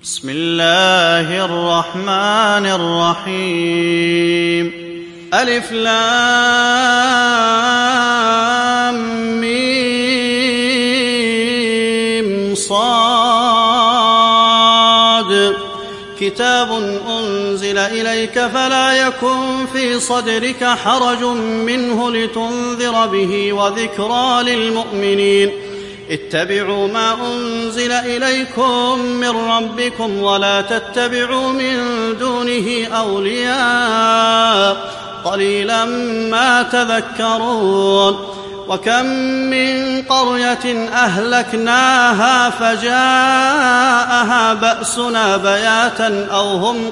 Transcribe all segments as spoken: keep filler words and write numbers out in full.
بسم الله الرحمن الرحيم. ألف لام ميم صاد. كتاب أنزل إليك فلا يكن في صدرك حرج منه لتنذر به وذكرى للمؤمنين. اتبعوا ما أنزل إليكم من ربكم ولا تتبعوا من دونه أولياء قليلا ما تذكرون. وكم من قرية أهلكناها فجاءها بأسنا بياتا أو هم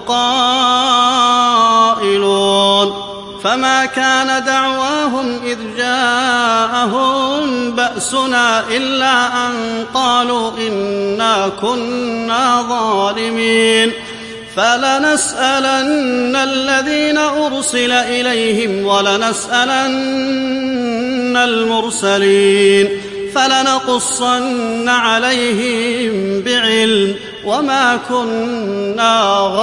قائلون فما كان دعواهم إذ جاءهم بأسنا إلا أن قالوا إنا كنا ظالمين. فلنسألن الذين أرسل إليهم ولنسألن المرسلين فلنقصن عليهم بعلم وما كنا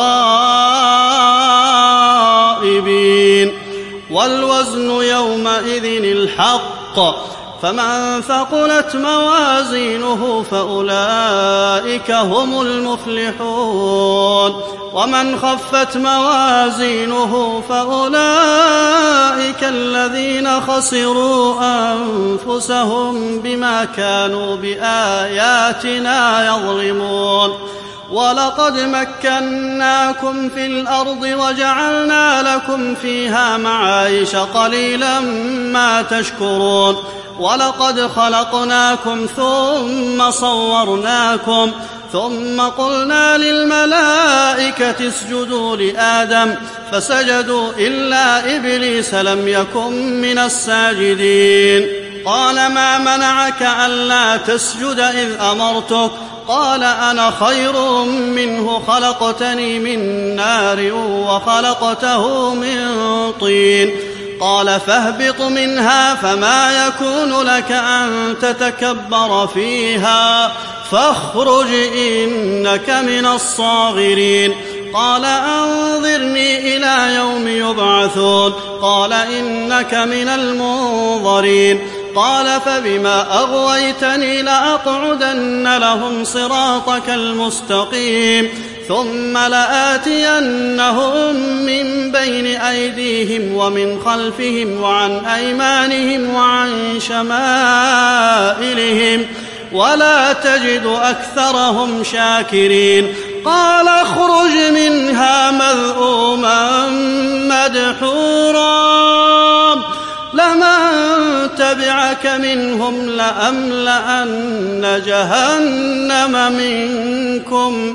غائبين. والوزن يومئذ الحق فمن ثقلت موازينه فأولئك هم المفلحون ومن خفت موازينه فأولئك الذين خسروا أنفسهم بما كانوا بآياتنا يظلمون. ولقد مكناكم في الأرض وجعلنا لكم فيها معايش قليلا ما تشكرون. ولقد خلقناكم ثم صورناكم ثم قلنا للملائكة اسجدوا لآدم فسجدوا إلا إبليس لم يكن من الساجدين. قال ما منعك ألا تسجد إذ أمرتك؟ قال أنا خير منه خلقتني من نار وخلقته من طين. قال فاهبط منها فما يكون لك أن تتكبر فيها فاخرج إنك من الصاغرين. قال أنظرني إلى يوم يبعثون. قال إنك من المنظرين. قال فبما أغويتني لأقعدن لهم صراطك المستقيم ثم لآتينهم من بين أيديهم ومن خلفهم وعن أيمانهم وعن شمائلهم ولا تجد أكثرهم شاكرين. قال اخرج منها مذءوما مدحورا لمن تبعك منهم لأملأن جهنم منكم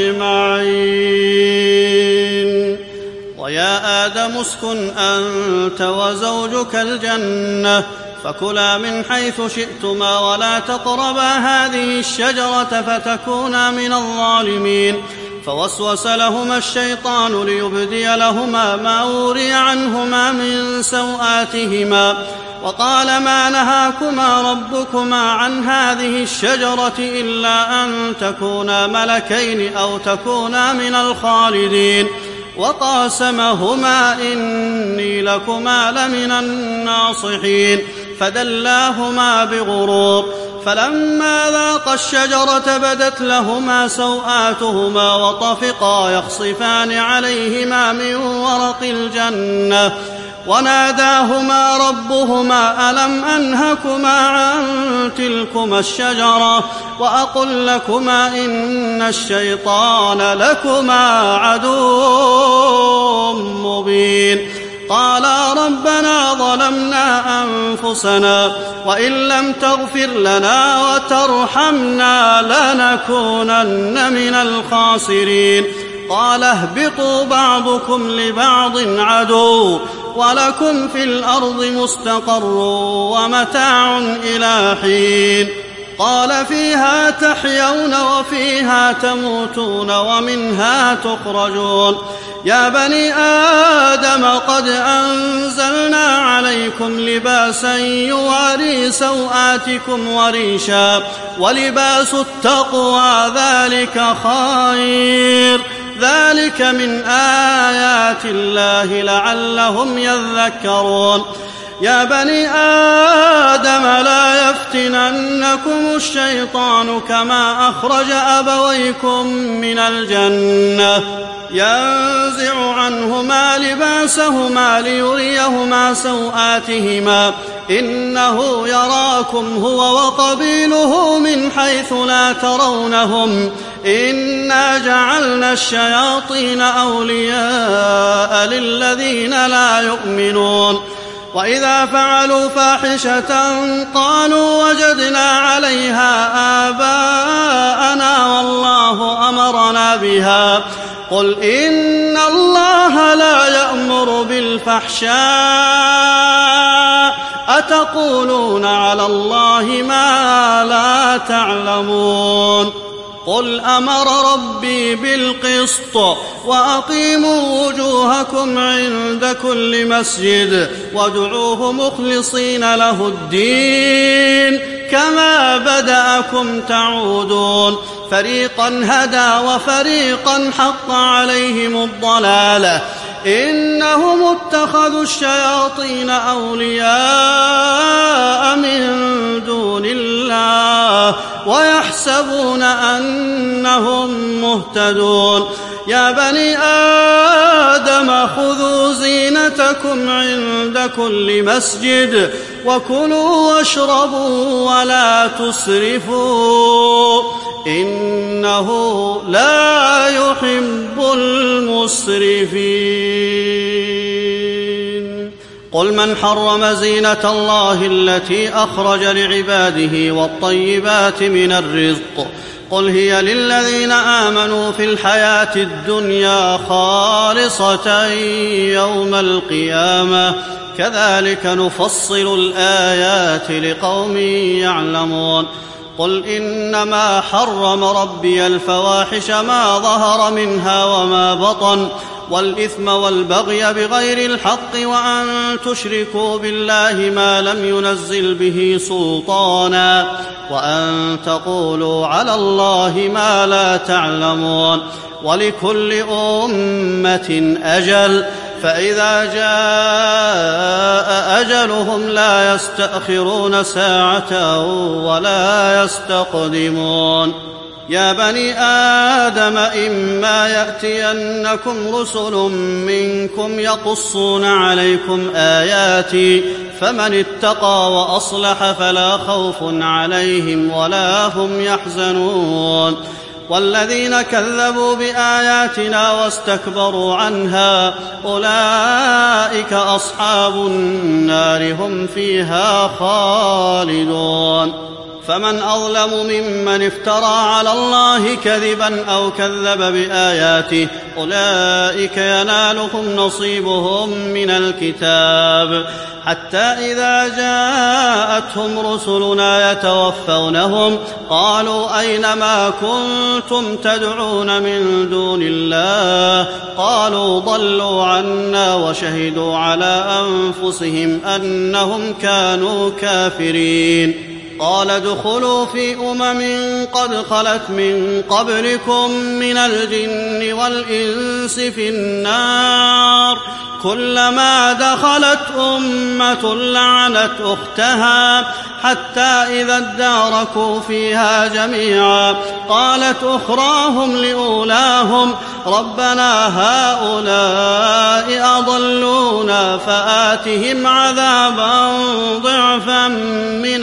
أجمعين. ويا آدم اسكن أنت وزوجك الجنة فكلا من حيث شئتما ولا تقربا هذه الشجرة فتكونا من الظالمين. فوسوس لهما الشيطان ليبدي لهما ما وري عنهما من سوآتهما وقال ما نهاكما ربكما عن هذه الشجرة إلا أن تكونا ملكين أو تكونا من الخالدين. وقاسمهما إني لكما لمن الناصحين فدلاهما بغرور. فلما ذاقا الشجرة بدت لهما سوآتهما وطفقا يخصفان عليهما من ورق الجنة وناداهما ربهما ألم أنهكما عن تلكما الشجرة وأقل لكما إن الشيطان لكما عدو مبين. قالا ربنا ظلمنا أنفسنا وإن لم تغفر لنا وترحمنا لنكونن من الخاسرين. قال اهبطوا بعضكم لبعض عدو ولكم في الأرض مستقر ومتاع إلى حين. قال فيها تحيون وفيها تموتون ومنها تخرجون. يا بني آدم قد أنزلنا عليكم لباسا يواري سوآتكم وريشا ولباس التقوى ذلك خير ذلك من آيات الله لعلهم يذكرون يا بني آدم لا يفتننكم الشيطان كما أخرج أبويكم من الجنة ينزع عنهما لباسهما ليريهما سوآتهما إنه يراكم هو وقبيله من حيث لا ترونهم إنا جعلنا الشياطين أولياء للذين لا يؤمنون وإذا فعلوا فاحشة قالوا وجدنا عليها آباءنا والله أمرنا بها قل إن الله لا يأمر بالفحشاء أتقولون على الله ما لا تعلمون قل أمر ربي بالقسط وأقيموا وجوهكم عند كل مسجد وادعوه مخلصين له الدين كما بدأكم تعودون فريقا هدى وفريقا حق عليهم الضلالة إنهم اتخذوا الشياطين أولياء من دون الله ويحسبون أنهم مهتدون يا بني آدم خذوا زينتكم عند كل مسجد وكلوا واشربوا ولا تسرفوا إنه لا يحب المسرفين قل من حرم زينة الله التي أخرج لعباده والطيبات من الرزق قل هي للذين آمنوا في الحياة الدنيا خالصة يوم القيامة كذلك نفصل الآيات لقوم يعلمون قل إنما حرم ربي الفواحش ما ظهر منها وما بطن والإثم والبغي بغير الحق وأن تشركوا بالله ما لم ينزل به سلطانا وأن تقولوا على الله ما لا تعلمون ولكل أمة أجل فإذا جاء أجلهم لا يستأخرون ساعة ولا يستقدمون يا بني آدم إما يأتينكم رسل منكم يقصون عليكم آياتي فمن اتقى وأصلح فلا خوف عليهم ولا هم يحزنون والذين كذبوا بآياتنا واستكبروا عنها أولئك أصحاب النار هم فيها خالدون فمن أظلم ممن افترى على الله كذبا أو كذب بآياته أولئك ينالهم نصيبهم من الكتاب حتى إذا جاءتهم رسلنا يتوفونهم قالوا أين ما كنتم تدعون من دون الله قالوا ضلوا عنا وشهدوا على أنفسهم أنهم كانوا كافرين قال ادخلوا في أمم قد خلت من قبلكم من الجن والإنس في النار كلما دخلت أمة لعنت أختها حتى إذا اداركوا فيها جميعا قالت أخراهم لأولاهم ربنا هؤلاء أضلونا فآتهم عذابا ضعفا من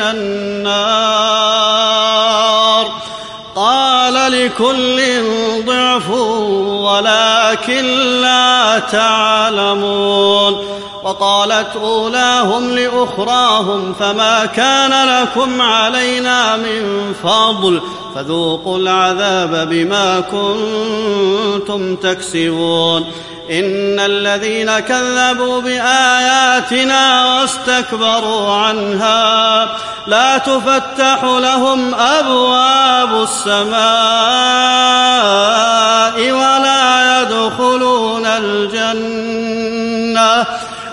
النار قال لكل ضعف ولكن لا تعلمون وقالت أولاهم لأخراهم فما كان لكم علينا من فضل فذوقوا العذاب بما كنتم تكسبون إن الذين كذبوا بآياتنا واستكبروا عنها لا تفتح لهم أبواب السماء ولا يدخلون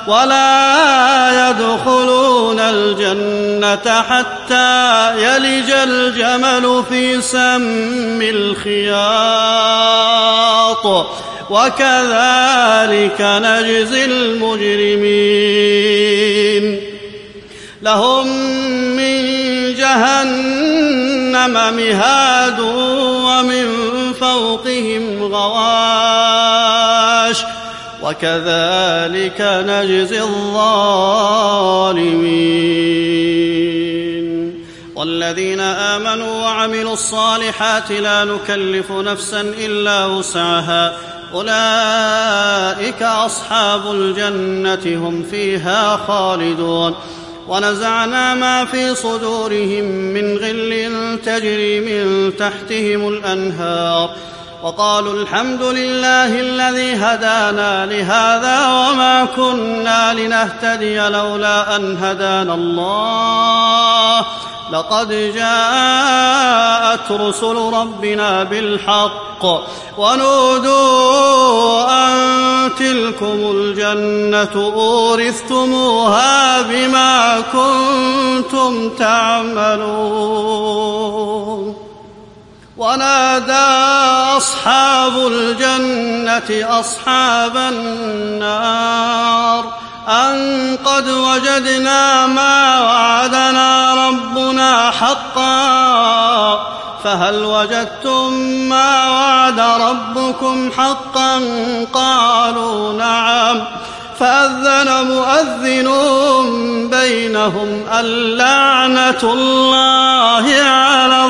ولا يدخلون الجنة حتى يلج الجمل في سم الخياط وكذلك نجزي المجرمين لهم من جهنم مهاد ومن فوقهم غواش وكذلك نجزي الظالمين والذين آمنوا وعملوا الصالحات لا نكلف نفسا إلا وسعها أولئك أصحاب الجنة هم فيها خالدون ونزعنا ما في صدورهم من غل تجري من تحتهم الأنهار وقالوا الحمد لله الذي هدانا لهذا وما كنا لنهتدي لولا أن هدانا الله لقد جاءت رسل ربنا بالحق ونودوا أن تلكم الجنة أورثتموها بما كنتم تعملون ونادى أصحاب الجنة أصحاب النار أن قد وجدنا ما وعدنا ربنا حقا فهل وجدتم ما وعد ربكم حقا قالوا نعم فأذن مؤذن بينهم اللعنة الله على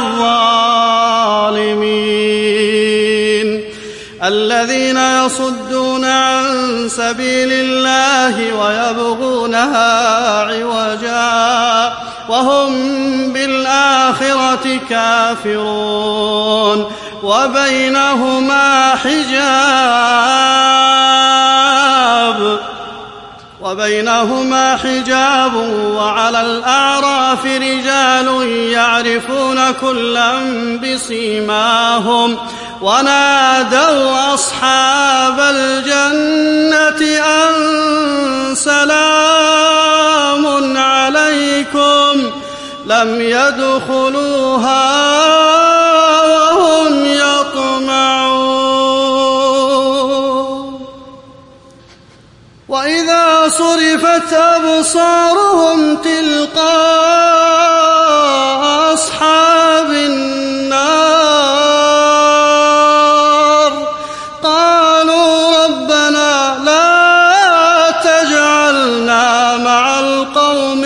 الظالمين الذين يصدون عن سبيل الله ويبغونها عوجا وهم بالآخرة كافرون وبينهما حجاب وبينهما حجاب وعلى الأعراف رجال يعرفون كلا بسيماهم ونادوا أصحاب الجنة أن سلام عليكم لم يدخلوها وهم يطمعون وإذا صرفت أبصارهم تلقاء أصحاب النار قالوا ربنا لا تجعلنا مع القوم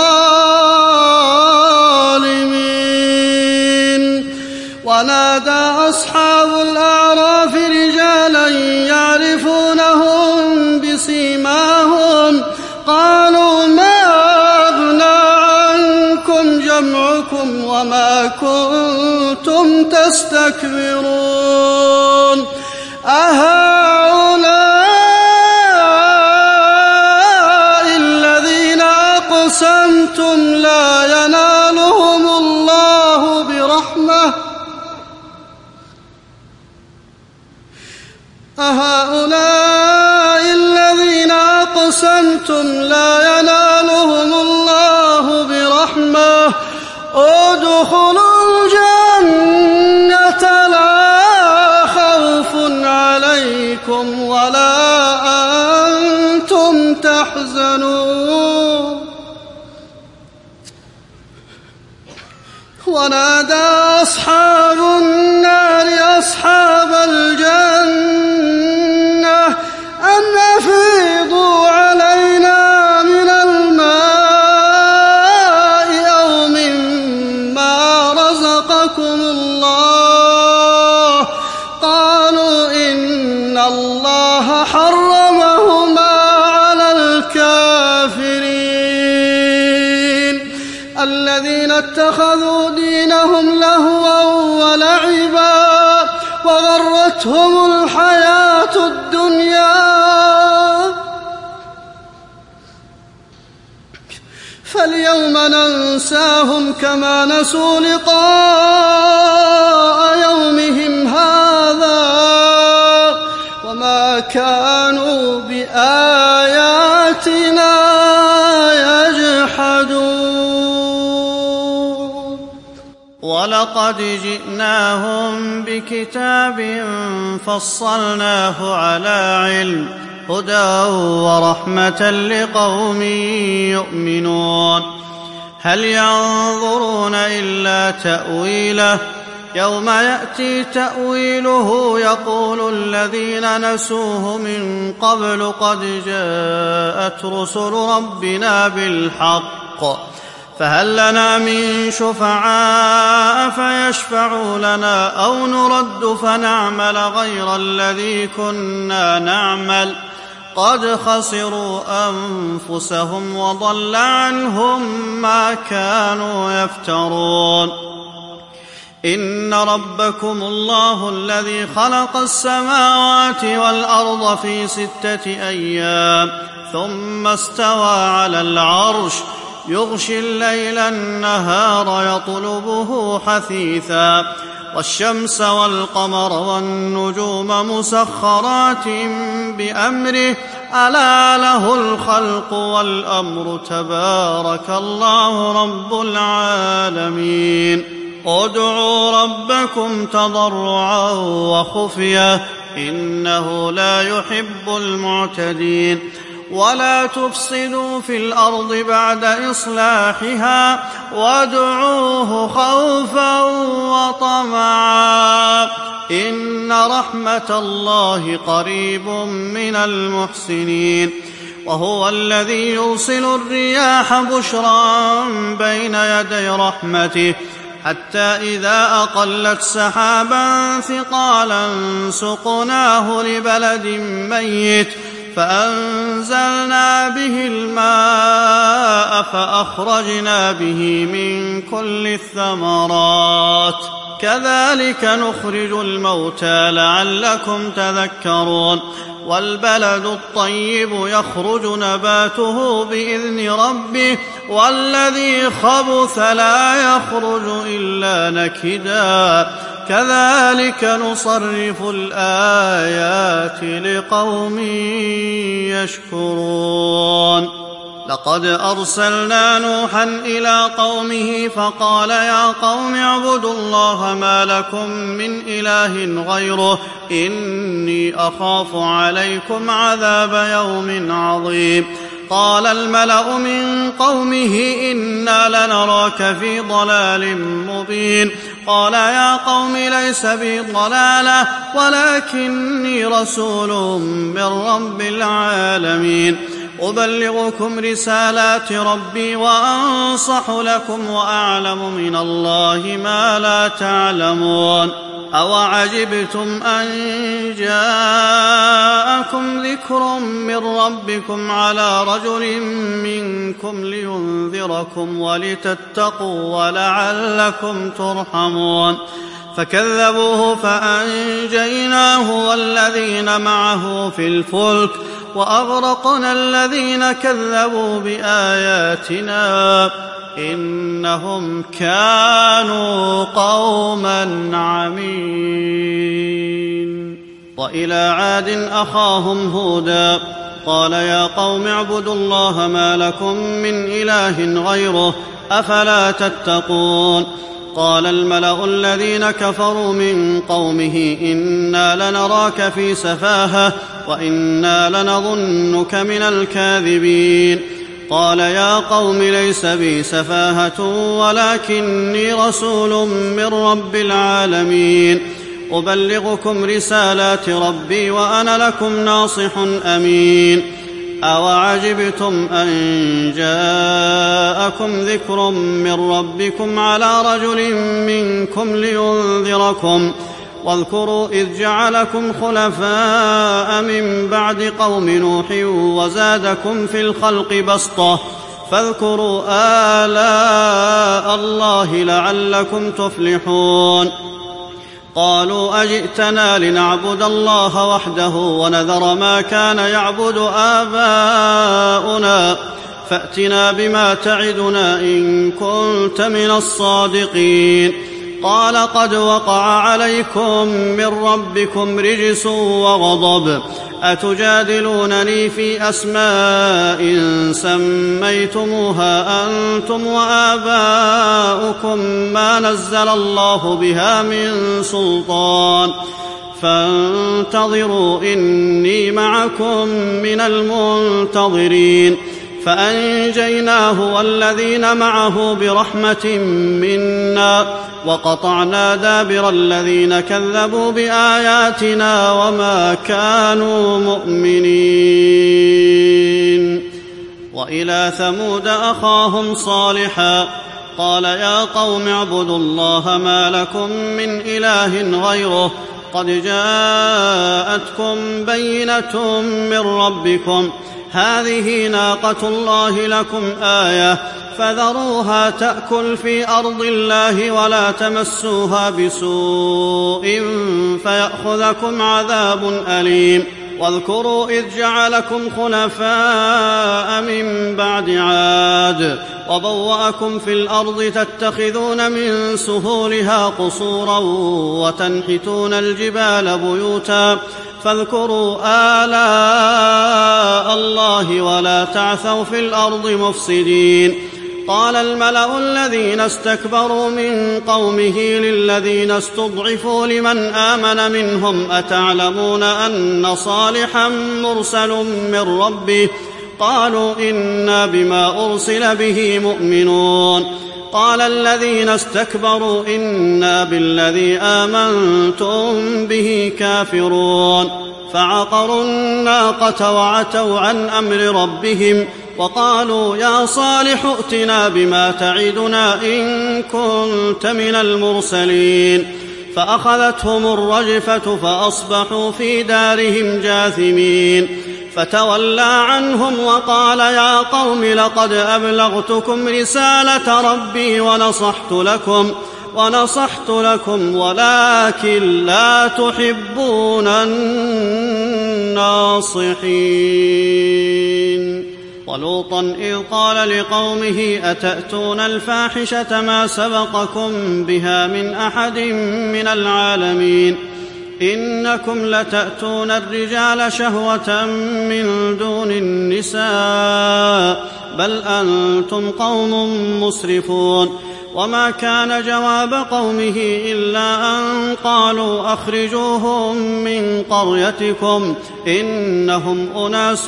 الظالمين ونادى أصحاب الأعراف رجالا يعرفونهم بسيماهم قالوا ما أغنى عنكم جمعكم وما كنتم تستكبرون أهؤلاء الذين أقسمتم لا ينالهم الله برحمة أهؤلاء الذين أقسمتم لا ينالهم الله برحمة ادخلوا الجنة لا خوف عليكم ولا أنتم تحزنون ونادى أصحاب النار أصحاب الجنة أن أفيضوا علينا من الماء أو مما رزقكم الله قالوا إن الله حرمهما على الكافرين الذين اتخذوا دينهم لهوا ولعبا وغرتهم الحياة الدنيا فاليوم ننساهم كما نسوا لقاء يومهم هذا وما كانوا بآياتنا ولقد جئناهم بكتاب فصلناه على علم هدى ورحمة لقوم يؤمنون هل ينظرون إلا تأويله يوم يأتي تأويله يقول الذين نسوه من قبل قد جاءت رسل ربنا بالحق فهل لنا من شفعاء فيشفعوا لنا أو نرد فنعمل غير الذي كنا نعمل قد خسروا أنفسهم وضل عنهم ما كانوا يفترون إن ربكم الله الذي خلق السماوات والأرض في ستة أيام ثم استوى على العرش يغشي الليل النهار يطلبه حثيثا والشمس والقمر والنجوم مسخرات بأمره ألا له الخلق والأمر تبارك الله رب العالمين ادعوا ربكم تضرعا وخفية إنه لا يحب المعتدين ولا تفسدوا في الأرض بعد إصلاحها وادعوه خوفا وطمعا إن رحمة الله قريب من المحسنين وهو الذي يرسل الرياح بشرا بين يدي رحمته حتى إذا أقلت سحابا ثقالا سقناه لبلد ميت فأنزلنا به الماء فأخرجنا به من كل الثمرات كذلك نخرج الموتى لعلكم تذكرون والبلد الطيب يخرج نباته بإذن ربه والذي خبث لا يخرج إلا نكدا كذلك نصرف الآيات لقوم يشكرون لقد أرسلنا نوحا إلى قومه فقال يا قوم اعبدوا الله ما لكم من إله غيره إني أخاف عليكم عذاب يوم عظيم قال الملأ من قومه إنا لنراك في ضلال مبين قال يا قوم ليس بي ضلالة ولكني رسول من رب العالمين أبلغكم رسالات ربي وأنصح لكم وأعلم من الله ما لا تعلمون أوعجبتم أن جاءكم ذكر من ربكم على رجل منكم لينذركم ولتتقوا ولعلكم ترحمون فكذبوه فأنجيناه والذين معه في الفلك وأغرقنا الذين كذبوا بآياتنا إنهم كانوا قوما عمين وإلى عاد أخاهم هودا قال يا قوم اعبدوا الله ما لكم من إله غيره أفلا تتقون قال الملأ الذين كفروا من قومه إنا لنراك في سفاهة وإنا لنظنك من الكاذبين قال يا قوم ليس بي سفاهة ولكني رسول من رب العالمين أبلغكم رسالات ربي وأنا لكم ناصح أمين أوعجبتم أن جاءكم ذكر من ربكم على رجل منكم لينذركم واذكروا إذ جعلكم خلفاء من بعد قوم نوح وزادكم في الخلق بسطة فاذكروا آلاء الله لعلكم تفلحون قالوا أجئتنا لنعبد الله وحده ونذر ما كان يعبد آباؤنا فأتنا بما تعدنا إن كنت من الصادقين قال قد وقع عليكم من ربكم رجس وغضب أتجادلونني في أسماء سميتموها أنتم وآباؤكم ما نزل الله بها من سلطان فانتظروا إني معكم من المنتظرين فأنجيناه والذين معه برحمة منا وقطعنا دابر الذين كذبوا بآياتنا وما كانوا مؤمنين. وإلى ثمود أخاهم صالحا قال يا قوم اعبدوا الله ما لكم من إله غيره قد جاءتكم بينة من ربكم هذه ناقة الله لكم آية فذروها تأكل في أرض الله ولا تمسوها بسوء فيأخذكم عذاب أليم. واذكروا إذ جعلكم خلفاء من بعد عاد وبوأكم في الأرض تتخذون من سهولها قصورا وتنحتون الجبال بيوتا فاذكروا آلاء الله ولا تعثوا في الأرض مفسدين. قال الملأ الذين استكبروا من قومه للذين استضعفوا لمن آمن منهم أتعلمون أن صالحا مرسل من ربه قالوا إنا بما أرسل به مؤمنون. قال الذين استكبروا إنا بالذي آمنتم به كافرون فعقروا الناقة وعتوا عن أمر ربهم وقالوا يا صالح ائتنا بما تعدنا إن كنت من المرسلين فأخذتهم الرجفة فأصبحوا في دارهم جاثمين فتولى عنهم وقال يا قوم لقد أبلغتكم رسالة ربي ونصحت لكم ونصحت لكم ولكن لا تحبون الناصحين. ولوطا إذ قال لقومه أتأتون الفاحشة ما سبقكم بها من أحد من العالمين إنكم لتأتون الرجال شهوة من دون النساء بل أنتم قوم مسرفون. وما كان جواب قومه إلا أن قالوا أخرجوهم من قريتكم إنهم أناس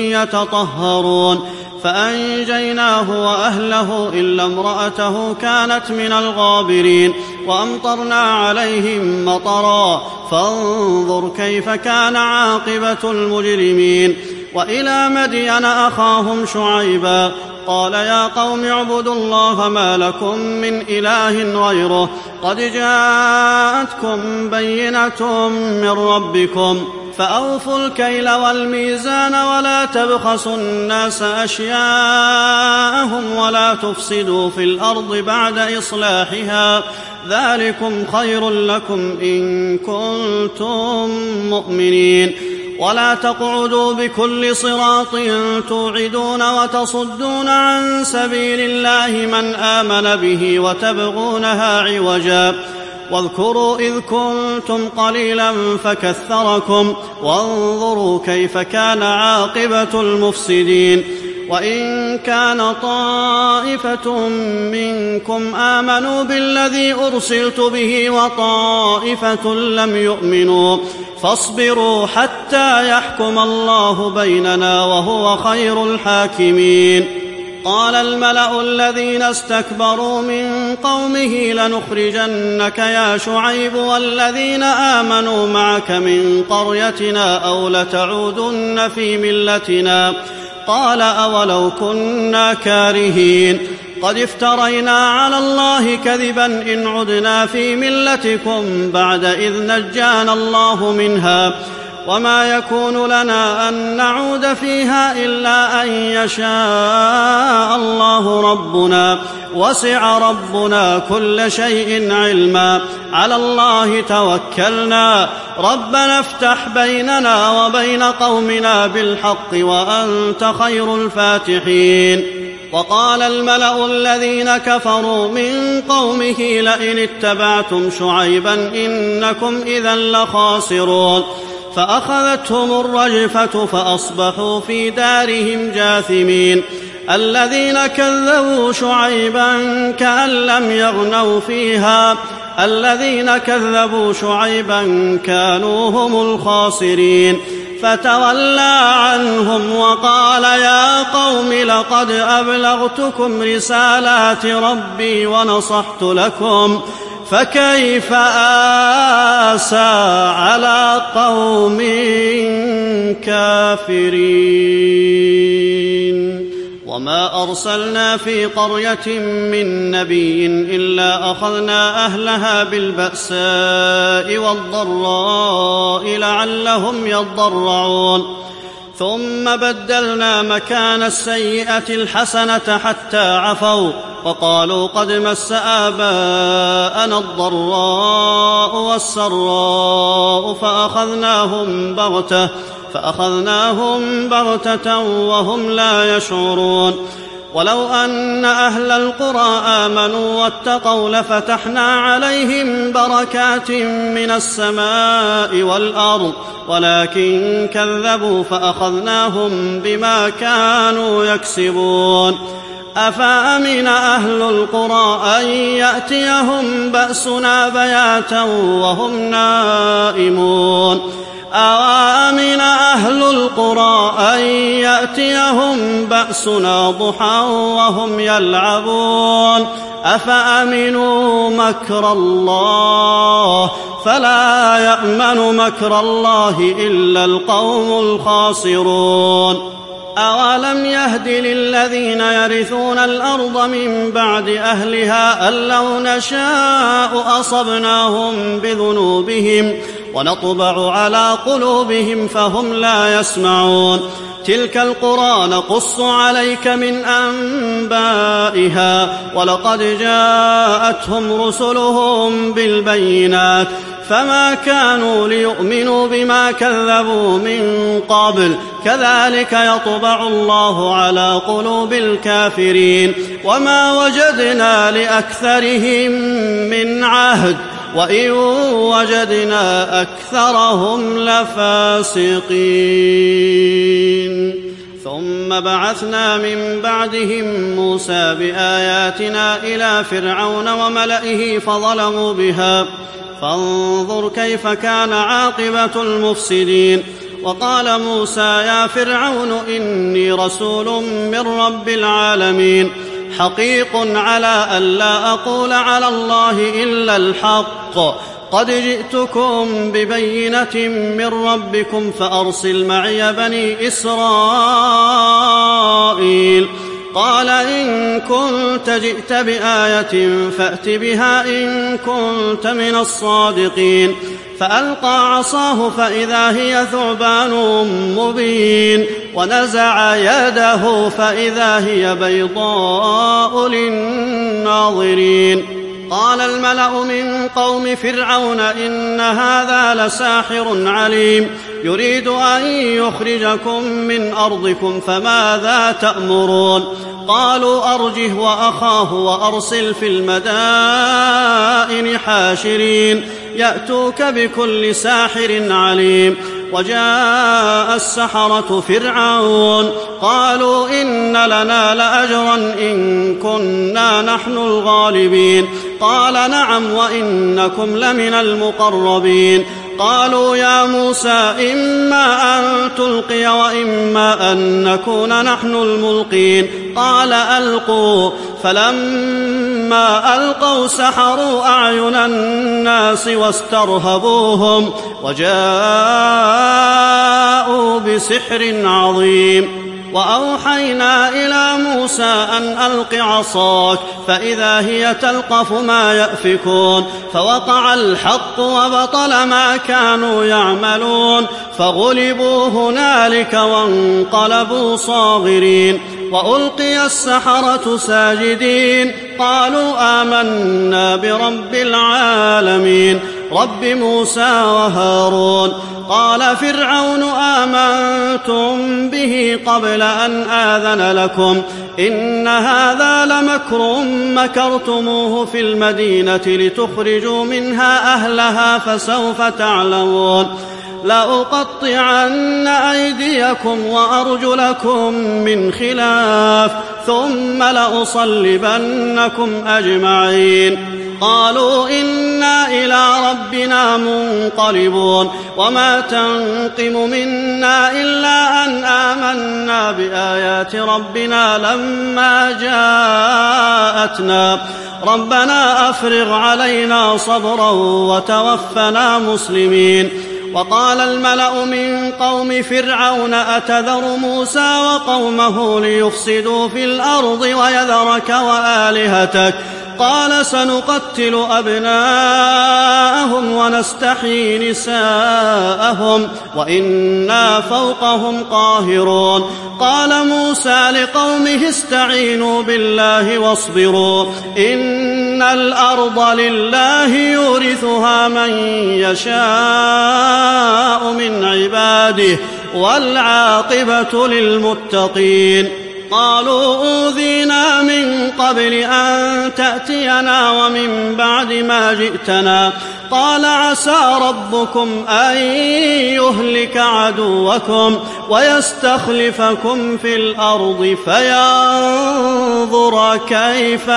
يتطهرون فأنجيناه وأهله إلا امرأته كانت من الغابرين وأمطرنا عليهم مطرا فانظر كيف كان عاقبة المجرمين. وإلى مدين أخاهم شعيبا قال يا قوم اعبدوا الله ما لكم من إله غيره قد جاءتكم بينة من ربكم فأوفوا الكيل والميزان ولا تبخسوا الناس أشياءهم ولا تفسدوا في الأرض بعد إصلاحها ذلكم خير لكم إن كنتم مؤمنين. ولا تقعدوا بكل صراط توعدون وتصدون عن سبيل الله من آمن به وتبغونها عوجا واذكروا إذ كنتم قليلا فكثركم وانظروا كيف كان عاقبة المفسدين. وإن كان طائفة منكم آمنوا بالذي أرسلت به وطائفة لم يؤمنوا فاصبروا حتى يحكم الله بيننا وهو خير الحاكمين. قال الملأ الذين استكبروا من قومه لنخرجنك يا شعيب والذين آمنوا معك من قريتنا أو لتعودن في ملتنا قال أولو كنا كارهين قد افترينا على الله كذبا إن عدنا في ملتكم بعد إذ نجانا الله منها وما يكون لنا أن نعود فيها إلا أن يشاء الله ربنا وسع ربنا كل شيء علما على الله توكلنا ربنا افتح بيننا وبين قومنا بالحق وأنت خير الفاتحين. وقال الملأ الذين كفروا من قومه لئن اتبعتم شعيبا إنكم إذا لخاسرون فأخذتهم الرجفة فأصبحوا في دارهم جاثمين الذين كذبوا شعيبا كأن لم يغنوا فيها الذين كذبوا شعيبا كانوا هم الخاسرين فتولى عنهم وقال يا قوم لقد أبلغتكم رسالات ربي ونصحت لكم فكيف آسى على قوم كافرين وما أرسلنا في قرية من نبي إلا أخذنا أهلها بالبأساء والضراء لعلهم يضرعون ثم بدلنا مكان السيئة الحسنة حتى عفوا وقالوا قد مس آباءنا الضراء والسراء فأخذناهم بغتة فأخذناهم بغتة وهم لا يشعرون ولو أن أهل القرى آمنوا واتقوا لفتحنا عليهم بركات من السماء والأرض ولكن كذبوا فأخذناهم بما كانوا يكسبون أفأمن أهل القرى أن يأتيهم بأسنا بياتا وهم نائمون أوامن أهل القرى أن يأتيهم بأسنا ضحى وهم يلعبون أفأمنوا مكر الله فلا يأمن مكر الله إلا القوم الخاسرون أولم يهد للذين يرثون الأرض من بعد أهلها أن لو نشاء أصبناهم بذنوبهم ونطبع على قلوبهم فهم لا يسمعون تلك القرى نقص عليك من أنبائها ولقد جاءتهم رسلهم بالبينات فما كانوا ليؤمنوا بما كذبوا من قبل كذلك يطبع الله على قلوب الكافرين وما وجدنا لأكثرهم من عهد وإن وجدنا أكثرهم لفاسقين ثم بعثنا من بعدهم موسى بآياتنا إلى فرعون وملئه فظلموا بها فانظر كيف كان عاقبة المفسدين وقال موسى يا فرعون إني رسول من رب العالمين حقيق على أن لا أقول على الله إلا الحق قد جئتكم ببينة من ربكم فأرسل معي بني إسرائيل قال إن كنت جئت بآية فأت بها إن كنت من الصادقين فألقى عصاه فإذا هي ثعبان مبين ونزع يده فإذا هي بيضاء للناظرين قال الملأ من قوم فرعون إن هذا لساحر عليم يريد أن يخرجكم من أرضكم فماذا تأمرون قالوا أرجه وأخاه وأرسل في المدائن حاشرين يأتوك بكل ساحر عليم وجاء السحرة فرعون قالوا إن لنا لأجرا إن كنا نحن الغالبين قال نعم وإنكم لمن المقربين قالوا يا موسى إما أن تلقي وإما أن نكون نحن الملقين قال ألقوا فلما ألقوا سحروا أعين الناس واسترهبوهم وجاءوا بسحر عظيم وأوحينا إلى موسى أن ألق عصاك فإذا هي تلقف ما يأفكون فوقع الحق وبطل ما كانوا يعملون فغلبوا هنالك وانقلبوا صاغرين وألقي السحرة ساجدين قالوا آمنا برب العالمين رب موسى وهارون. قال فرعون آمنتم به قبل أن آذن لكم إن هذا لمكر مكرتموه في المدينة لتخرجوا منها أهلها فسوف تعلمون لأقطعن أيديكم وأرجلكم من خلاف ثم لأصلبنكم أجمعين. قالوا إنا إلى ربنا منقلبون وما تنقم منا إلا أن آمنا بآيات ربنا لما جاءتنا ربنا أفرغ علينا صبرا وتوفنا مسلمين. وقال الملأ من قوم فرعون أتذر موسى وقومه ليفسدوا في الأرض ويذرك وآلهتك قال سنقتل أبناءهم ونستحيي نساءهم وإنا فوقهم قاهرون. قال موسى لقومه استعينوا بالله واصبروا إن الأرض لله يورثها من يشاء من عباده والعاقبة للمتقين. قالوا أوذينا من قبل أن تأتينا ومن بعد ما جئتنا قال عسى ربكم أن يهلك عدوكم ويستخلفكم في الأرض فينظر كيف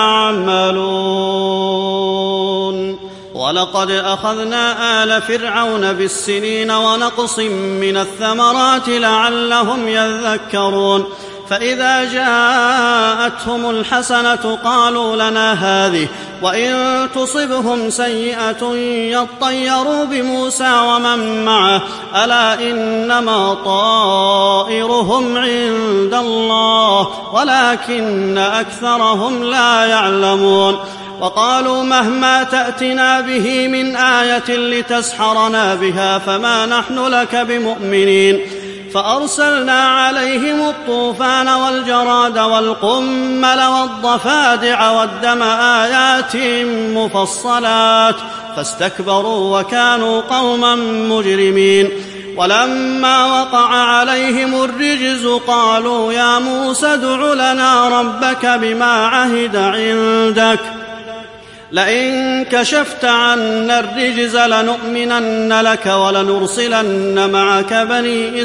تعملون. ولقد أخذنا آل فرعون بالسنين ونقص من الثمرات لعلهم يذكرون. فإذا جاءتهم الحسنة قالوا لنا هذه وإن تصبهم سيئة يطيروا بموسى ومن معه ألا إنما طائرهم عند الله ولكن أكثرهم لا يعلمون. وقالوا مهما تأتنا به من آية لتسحرنا بها فما نحن لك بمؤمنين. فأرسلنا عليهم الطوفان والجراد والقمل والضفادع والدم آيات مفصلات فاستكبروا وكانوا قوما مجرمين. ولما وقع عليهم الرجز قالوا يا موسى ادع لنا ربك بما عهد عندك لئن كشفت عنا الرجز لنؤمنن لك ولنرسلن معك بني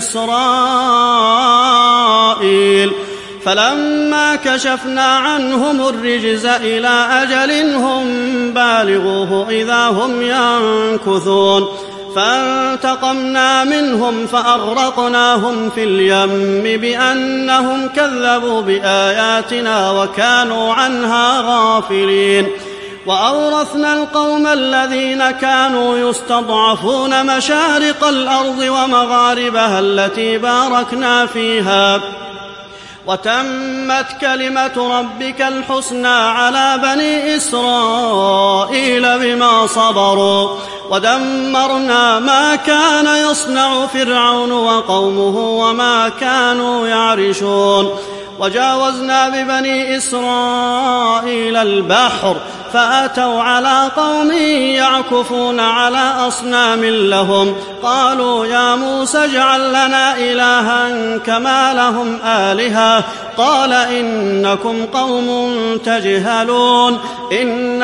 إسرائيل. فلما كشفنا عنهم الرجز إلى أجل هم بالغوه إذا هم ينكثون. فانتقمنا منهم فأغرقناهم في اليم بأنهم كذبوا بآياتنا وكانوا عنها غافلين. وأورثنا القوم الذين كانوا يستضعفون مشارق الأرض ومغاربها التي باركنا فيها وتمت كلمة ربك الحسنى على بني إسرائيل بما صبروا ودمرنا ما كان يصنع فرعون وقومه وما كانوا يعرشون. وجاوزنا ببني إسرائيل البحر فأتوا على قوم يعكفون على أصنام لهم قالوا يا موسى اجعل لنا إلها كما لهم آلهة قال إنكم قوم تجهلون إن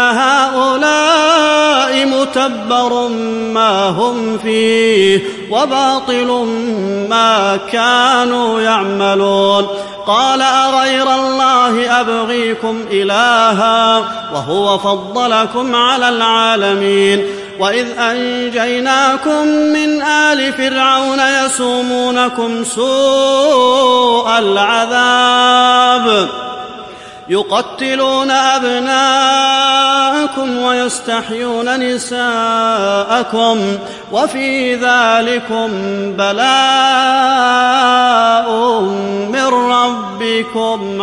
هؤلاء متبر ما هم فيه وباطل ما كانوا يعملون. قال أغير الله أبغيكم إلها وهو فضلكم على العالمين. وإذ أنجيناكم من آل فرعون يسومونكم سوء العذاب يقتلون أبناءكم ويستحيون نساءكم وفي ذلكم بلاء من ربكم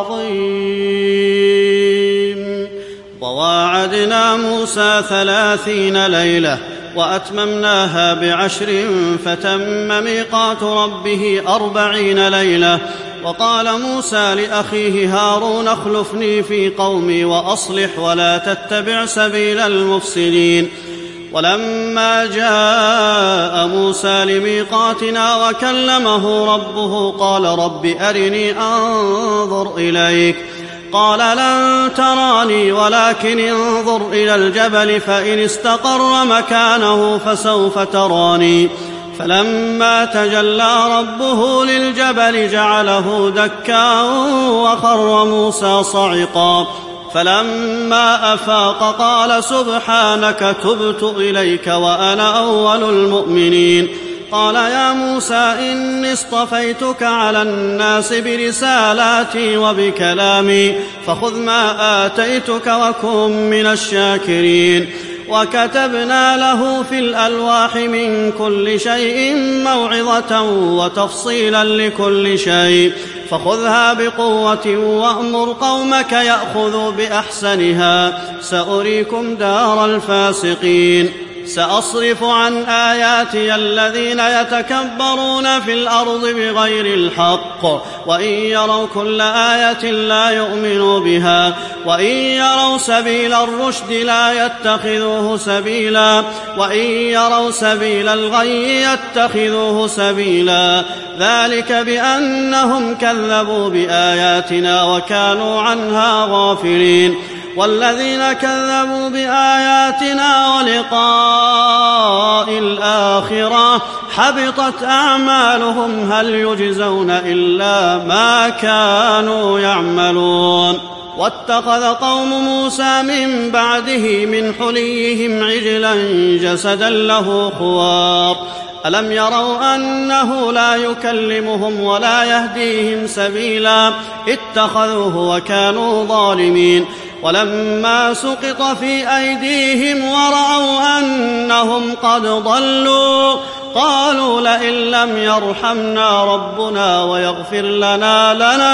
عظيم. وواعدنا موسى ثلاثين ليلة وأتممناها بعشر فتم ميقات ربه أربعين ليلة. وقال موسى لأخيه هارون اخلفني في قومي وأصلح ولا تتبع سبيل المفسدين. ولما جاء موسى لميقاتنا وكلمه ربه قال رب أرني أنظر إليك قال لن تراني ولكن انظر إلى الجبل فإن استقر مكانه فسوف تراني فلما تجلى ربه للجبل جعله دكا وخر موسى صعقا فلما أفاق قال سبحانك تبت إليك وأنا أول المؤمنين قال يا موسى إني اصطفيتك على الناس برسالاتي وبكلامي فخذ ما آتيتك وكن من الشاكرين وكتبنا له في الألواح من كل شيء موعظة وتفصيلا لكل شيء فخذها بقوة وأمر قومك يأخذوا بأحسنها سأريكم دار الفاسقين سأصرف عن آياتي الذين يتكبرون في الأرض بغير الحق وإن يروا كل آية لا يؤمنوا بها وإن يروا سبيل الرشد لا يتخذوه سبيلا وإن يروا سبيل الغي يتخذوه سبيلا ذلك بأنهم كذبوا بآياتنا وكانوا عنها غافلين والذين كذبوا بآياتنا ولقاء الآخرة حبطت أعمالهم هل يجزون إلا ما كانوا يعملون واتخذ قوم موسى من بعده من حليهم عجلا جسدا له خوار ألم يروا أنه لا يكلمهم ولا يهديهم سبيلا اتخذوه وكانوا ظالمين ولما سقط في أيديهم ورأوا أنهم قد ضلوا قالوا لئن لم يرحمنا ربنا ويغفر لنا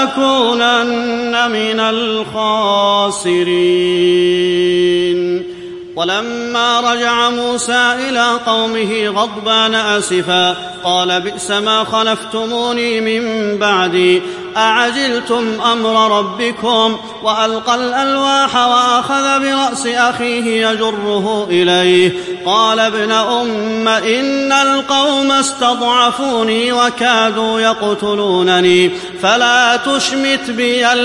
لنكونن من الخاسرين ولما رجع موسى إلى قومه غضبان آسفا قال بئس ما خلفتموني من بعدي أعجلتم أمر ربكم وألقى الألواح وأخذ برأس أخيه يجره إليه قال ابن أم إن القوم استضعفوني وكادوا يقتلونني فلا تشمت بي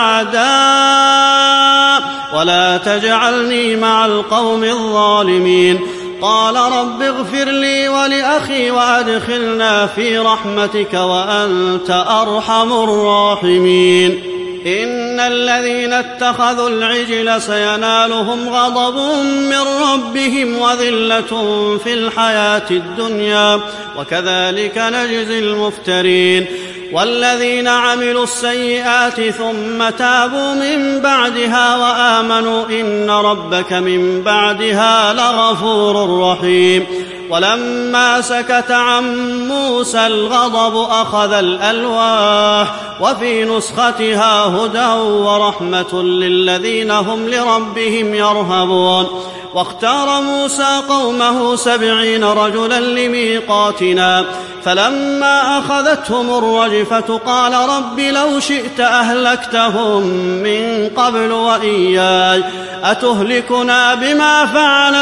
الأعداء ولا تجعلني مع القوم الظالمين قال رب اغفر لي ولأخي وأدخلنا في رحمتك وأنت أرحم الراحمين إن الذين اتخذوا العجل سينالهم غضب من ربهم وذلة في الحياة الدنيا وكذلك نجزي المفترين والذين عملوا السيئات ثم تابوا من بعدها وآمنوا إن ربك من بعدها لغفور رحيم ولما سكت عن موسى الغضب أخذ الألواح وفي نسختها هدى ورحمة للذين هم لربهم يرهبون واختار موسى قومه سبعين رجلا لميقاتنا فلما أخذتهم الرجفة قال رب لو شئت أهلكتهم من قبل وإياي أتهلكنا بما فعل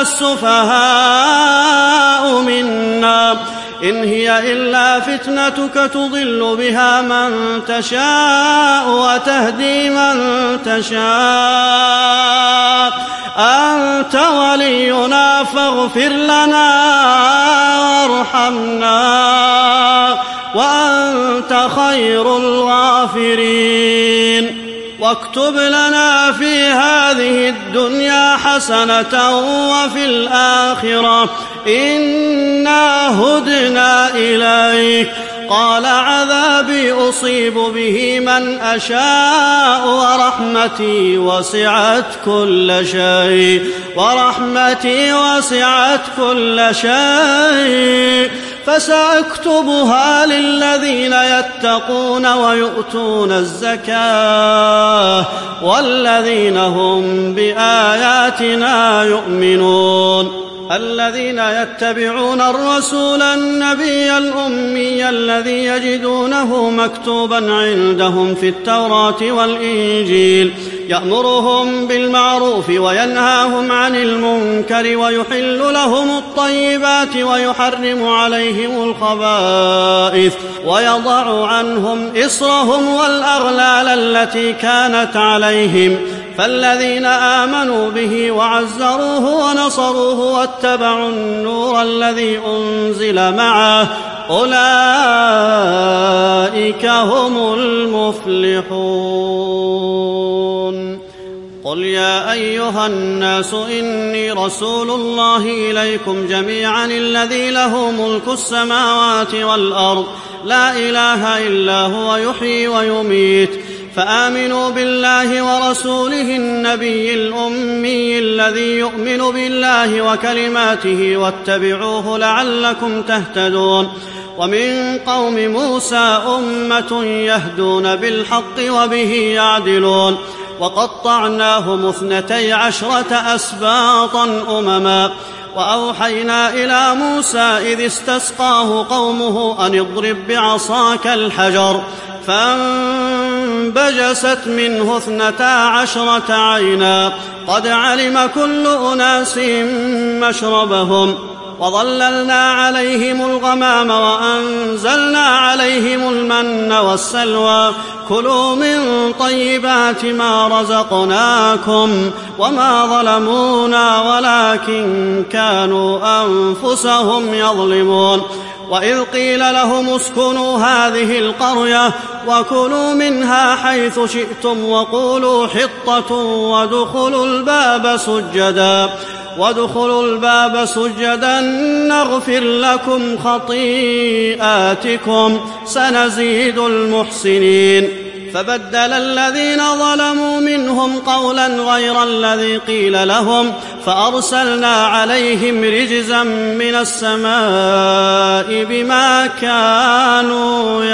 السفهاء منا إن هي إلا فتنتك تضل بها من تشاء وتهدي من تشاء أنت ولينا فاغفر لنا وارحمنا وأنت خير الغافرين واكتب لنا في هذه الدنيا حسنة وفي الآخرة إنا هدنا إليك قال عذابي أصيب به من أشاء ورحمتي وسعت كل شيء ورحمتي وسعت كل شيء فسأكتبها للذين يتقون ويؤتون الزكاة والذين هم بآياتنا يؤمنون الذين يتبعون الرسول النبي الأمي الذي يجدونه مكتوبا عندهم في التوراة والإنجيل يأمرهم بالمعروف وينهاهم عن المنكر ويحل لهم الطيبات ويحرم عليهم الخبائث ويضع عنهم إصرهم والأغلال التي كانت عليهم. فالذين آمنوا به وعزروه ونصروه واتبعوا النور الذي أنزل معه أولئك هم المفلحون. قل يا أيها الناس إني رسول الله إليكم جميعا الذي له ملك السماوات والأرض لا إله إلا هو يحيي ويميت. فآمنوا بالله ورسوله النبي الأمي الذي يؤمن بالله وكلماته واتبعوه لعلكم تهتدون. ومن قوم موسى أمة يهدون بالحق وبه يعدلون. وقطعناهم اثنتي عشرة أسباطا أمما. وأوحينا إلى موسى إذ استسقاه قومه أن اضرب بعصاك الحجر فانبجست منه اثنتا عشرة عينا قد علم كل أناس مشربهم. وظللنا عليهم الغمام وأنزلنا عليهم المن والسلوى كلوا من طيبات ما رزقناكم وما ظلمونا ولكن كانوا أنفسهم يظلمون. وإذ قيل لهم اسكنوا هذه القرية وكلوا منها حيث شئتم وقولوا حطة وادخلوا الباب سجدا وادخلوا الباب سجدا نغفر لكم خطيئاتكم سنزيد المحسنين. فبدل الذين ظلموا منهم قولا غير الذي قيل لهم فأرسلنا عليهم رجزا من السماء بما كانوا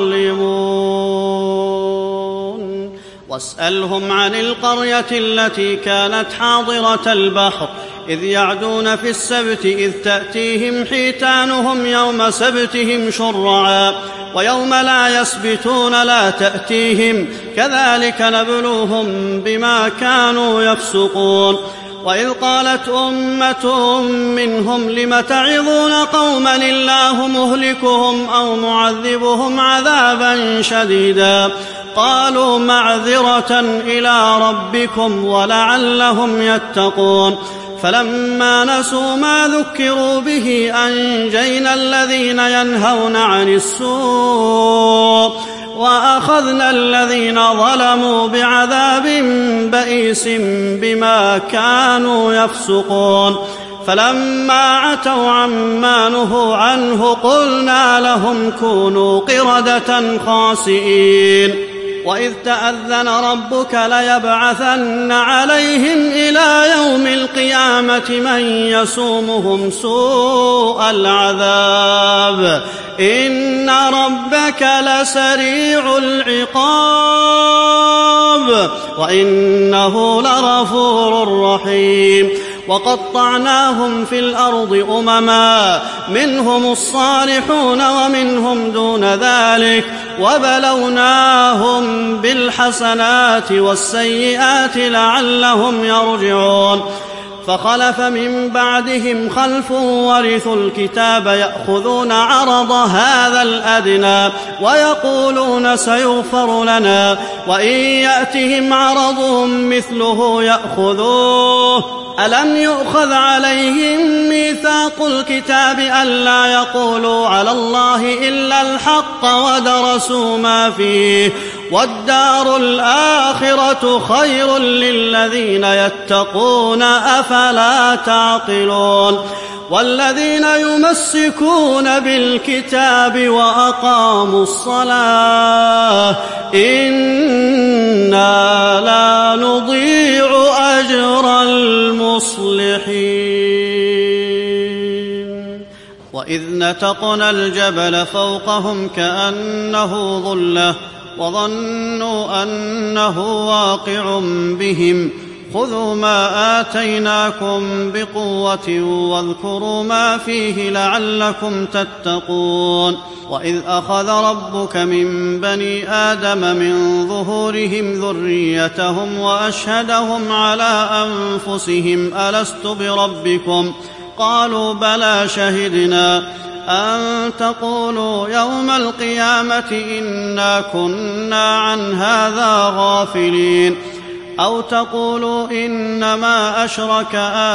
يظلمون. واسألهم عن القرية التي كانت حاضرة البحر إذ يعدون في السبت إذ تأتيهم حيتانهم يوم سبتهم شرعا ويوم لا يسبتون لا تأتيهم كذلك نبلوهم بما كانوا يفسقون. وإذ قالت أمة منهم لم تعظون قوما الله مهلكهم أو معذبهم عذابا شديدا قالوا معذرة إلى ربكم ولعلهم يتقون. فلما نسوا ما ذكروا به أنجينا الذين ينهون عن السوء وأخذنا الذين ظلموا بعذاب بئيس بما كانوا يفسقون. فلما عتوا عما نهوا عنه قلنا لهم كونوا قردة خاسئين. وإذ تأذن ربك ليبعثن عليهم إلى يوم القيامة من يسومهم سوء العذاب إن ربك لسريع العقاب وإنه لغفور رحيم. وقطعناهم في الأرض أمما منهم الصالحون ومنهم دون ذلك وبلوناهم بالحسنات والسيئات لعلهم يرجعون. فخلف من بعدهم خلف ورثوا الكتاب يأخذون عرض هذا الأدنى ويقولون سيغفر لنا وإن يأتهم عرض مثله يأخذوه. ألم يؤخذ عليهم ميثاق الكتاب ألا يقولوا على الله إلا الحق ودرسوا ما فيه والدار الآخرة خير للذين يتقون أفلا تعقلون. والذين يمسكون بالكتاب وأقاموا الصلاة إنا لا نضيع أجر المصلحين. وإذ نتقنا الجبل فوقهم كأنه ظلة وظنوا أنه واقع بهم خذوا ما آتيناكم بقوة واذكروا ما فيه لعلكم تتقون وإذ أخذ ربك من بني آدم من ظهورهم ذريتهم وأشهدهم على أنفسهم ألست بربكم قالوا بلى شهدنا أن تقولوا يوم القيامة إنا كنا عن هذا غافلين أو تقولوا إنما أشرك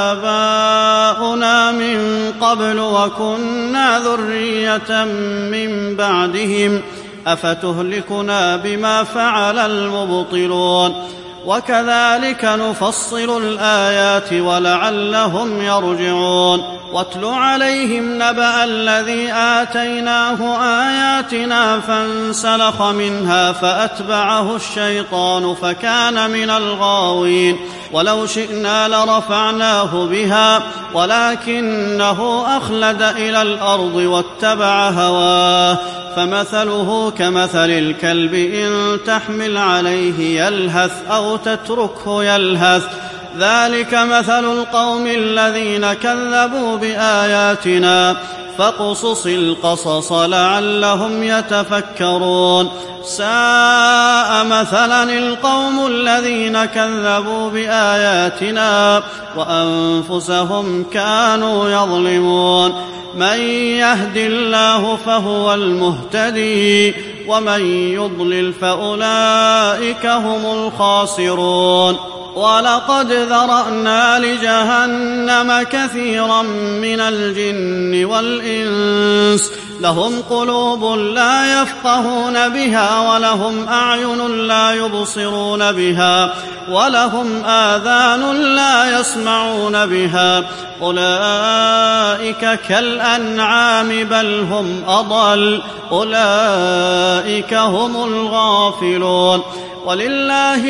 آباؤنا من قبل وكنا ذرية من بعدهم أفتهلكنا بما فعل المبطلون وكذلك نفصل الآيات ولعلهم يرجعون واتل عليهم نبأ الذي آتيناه آياتنا فانسلخ منها فأتبعه الشيطان فكان من الغاوين ولو شئنا لرفعناه بها ولكنه أخلد إلى الأرض واتبع هواه فمثله كمثل الكلب إن تحمل عليه يلهث أو تتركه يلهث ذلك مثل القوم الذين كذبوا بآياتنا فاقصص القصص لعلهم يتفكرون ساء مثلا القوم الذين كذبوا بآياتنا وأنفسهم كانوا يظلمون من يهد الله فهو المهتدي ومن يضلل فأولئك هم الخاسرون ولقد ذرأنا لجهنم كثيرا من الجن والإنس لهم قلوب لا يفقهون بها ولهم أعين لا يبصرون بها ولهم آذان لا يسمعون بها أولئك كالأنعام بل هم أضل أولئك هم الغافلون ولله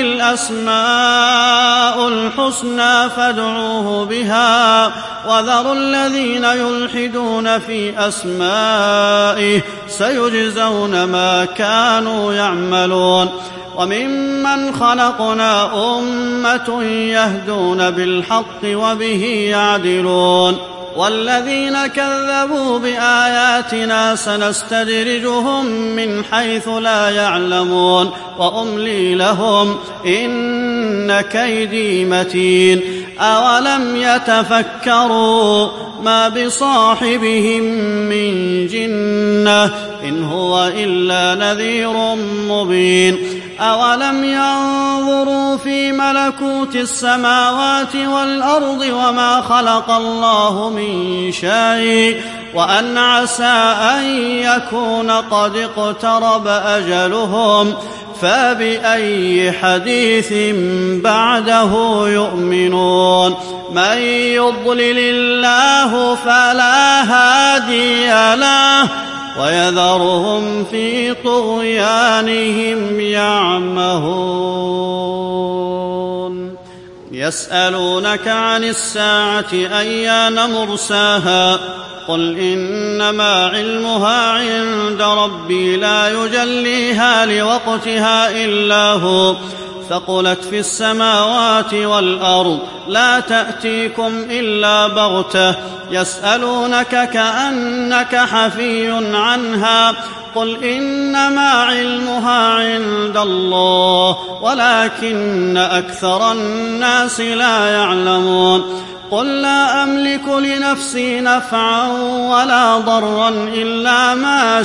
الأسماء الحسنى فادعوه بها وذروا الذين يلحدون في أسمائه سيجزون ما كانوا يعملون وممن خلقنا أمة يهدون بالحق وبه يعدلون والذين كذبوا بآياتنا سنستدرجهم من حيث لا يعلمون وأملي لهم إن كيدي متين أولم يتفكروا ما بصاحبهم من جنة إن هو إلا نذير مبين أولم ينظروا في ملكوت السماوات والأرض وما خلق الله من شيء وأن عسى أن يكون قد اقترب أجلهم فبأي حديث بعده يؤمنون من يضلل الله فلا هادي له ويذرهم في طغيانهم يعمهون يسألونك عن الساعة أيان مرساها قل إنما علمها عند ربي لا يجليها لوقتها إلا هو ثقلت في السماوات والأرض لا تأتيكم إلا بغتة يسألونك كأنك حفي عنها قل إنما علمها عند الله ولكن أكثر الناس لا يعلمون قل لا أملك لنفسي نفعا ولا ضرا إلا ما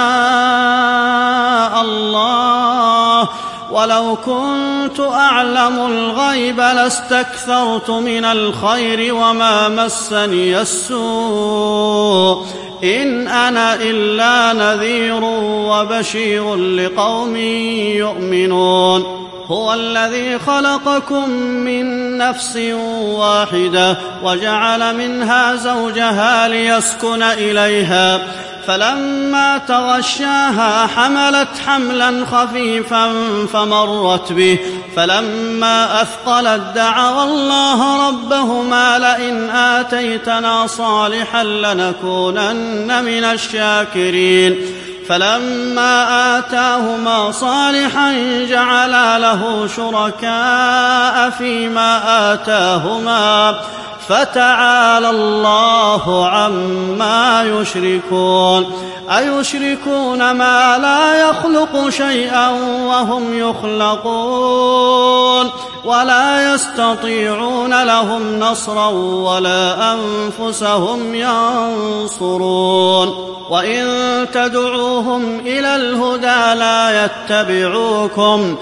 شاء الله ولو كنت أعلم الغيب لاستكثرت من الخير وما مسني السوء إن أنا إلا نذير وبشير لقوم يؤمنون هو الذي خلقكم من نفس واحدة وجعل منها زوجها ليسكن إليها فلما تغشاها حملت حملا خفيفا فمرت به فلما أثقلت دعوا الله ربهما لئن آتيتنا صالحا لنكونن من الشاكرين فلما آتاهما صالحا جعلا له شركاء فيما آتاهما فتعالى الله عما يشركون أيشركون ما لا يخلق شيئا وهم يخلقون ولا يستطيعون لهم نصرا ولا أنفسهم ينصرون وإن تدعوهم إلى الهدى لا يتبعوكم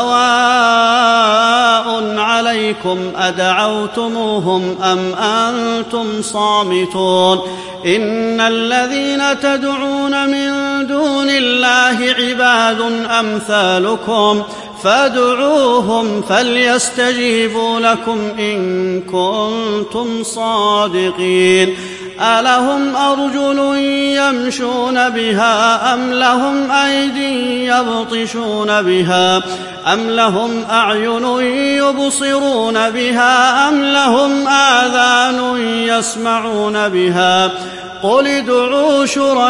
سواء عليكم أدعوتموهم أم أنتم صامتون إن الذين تدعون من دون الله عباد أمثالكم فادعوهم فليستجيبوا لكم إن كنتم صادقين ألهم أرجل يمشون بها أم لهم أيدي يبطشون بها أم لهم أعين يبصرون بها أم لهم آذان يسمعون بها قل ادعوا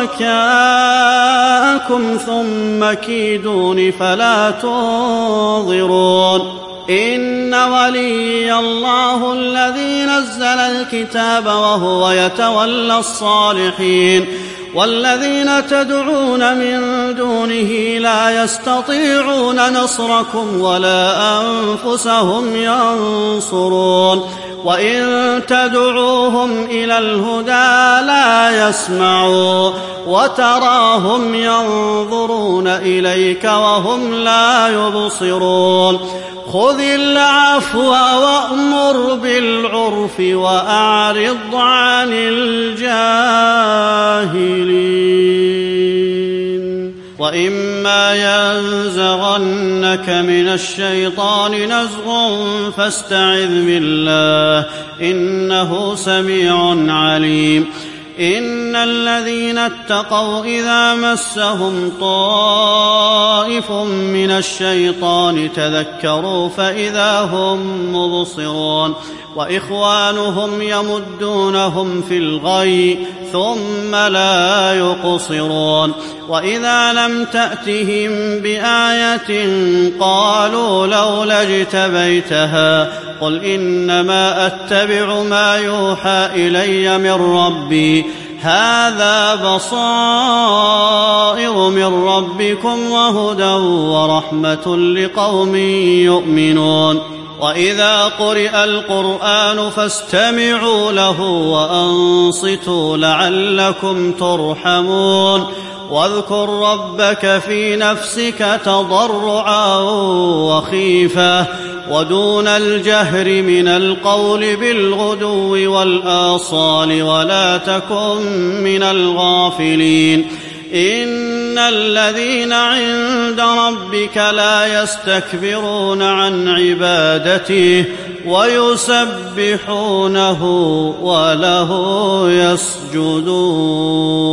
شركاءكم ثم كيدون فلا تنظرون إن ولي الله الذي نزل الكتاب وهو يتولى الصالحين والذين تدعون من دونه لا يستطيعون نصركم ولا أنفسهم ينصرون وإن تدعوهم إلى الهدى لا يسمعوا وتراهم ينظرون إليك وهم لا يبصرون خذ العفو وأمر بالعرف وأعرض عن الجاهلين وإما ينزغنك من الشيطان نزغ فاستعذ بالله إنه سميع عليم إن الذين اتقوا إذا مسهم طائف من الشيطان تذكروا فإذا هم مبصرون وإخوانهم يمدونهم في الغي ثم لا يقصرون وإذا لم تأتهم بآية قالوا لولا اجتبيتها قل إنما أتبع ما يوحى إلي من ربي هذا بصائر من ربكم وهدى ورحمة لقوم يؤمنون وإذا قرئ القرآن فاستمعوا له وأنصتوا لعلكم ترحمون واذكر ربك في نفسك تضرعا وخيفة ودون الجهر من القول بالغدو والآصال ولا تكن من الغافلين إن الذين عند ربك لا يستكبرون عن عبادته ويسبحونه وله يسجدون.